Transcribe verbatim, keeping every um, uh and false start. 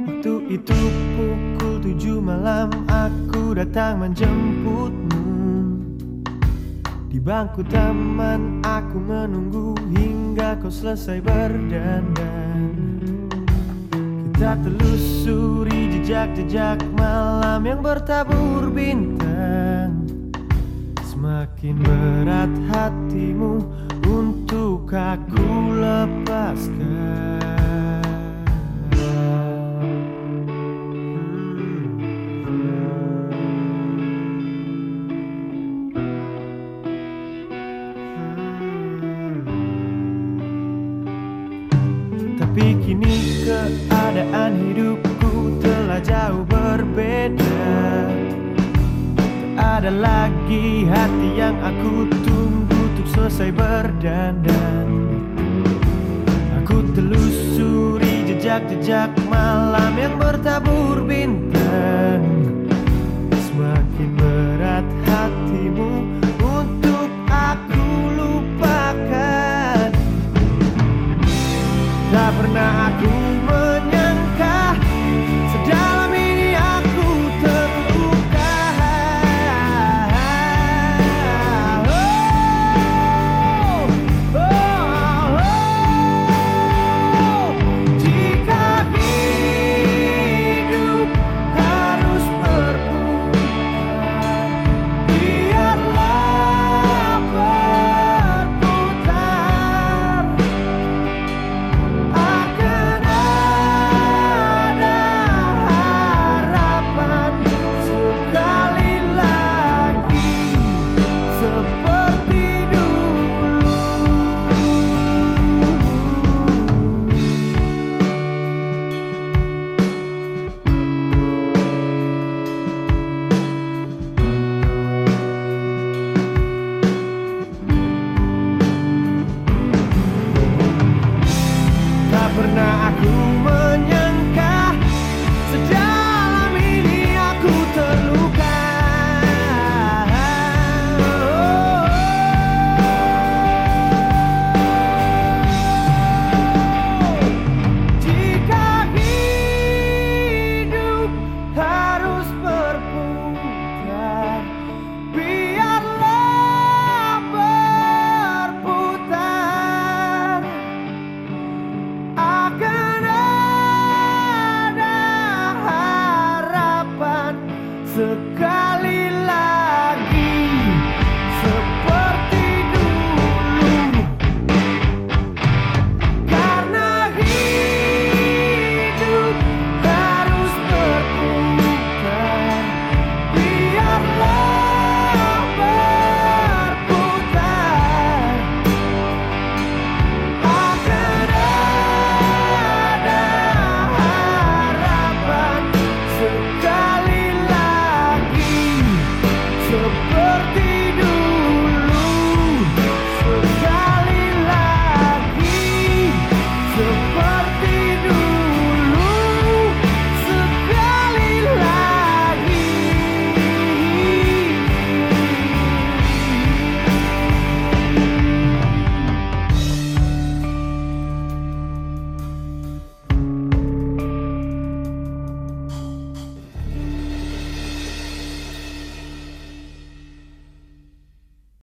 Waktu itu pukul tujuh malam aku datang menjemputmu. Di bangku taman aku menunggu hingga kau selesai berdandan. Kita telusuri jejak-jejak malam yang bertabur bintang. Semakin berat hatimu untuk aku lepaskan. Tapi kini keadaan hidupku telah jauh berbeda. Tak ada lagi hati yang aku tunggu untuk selesai berdandan. Aku telusuri jejak-jejak malam yang bertabur bintang. Semakin berat hatimu untuk aku lupakan. Tak pernah aku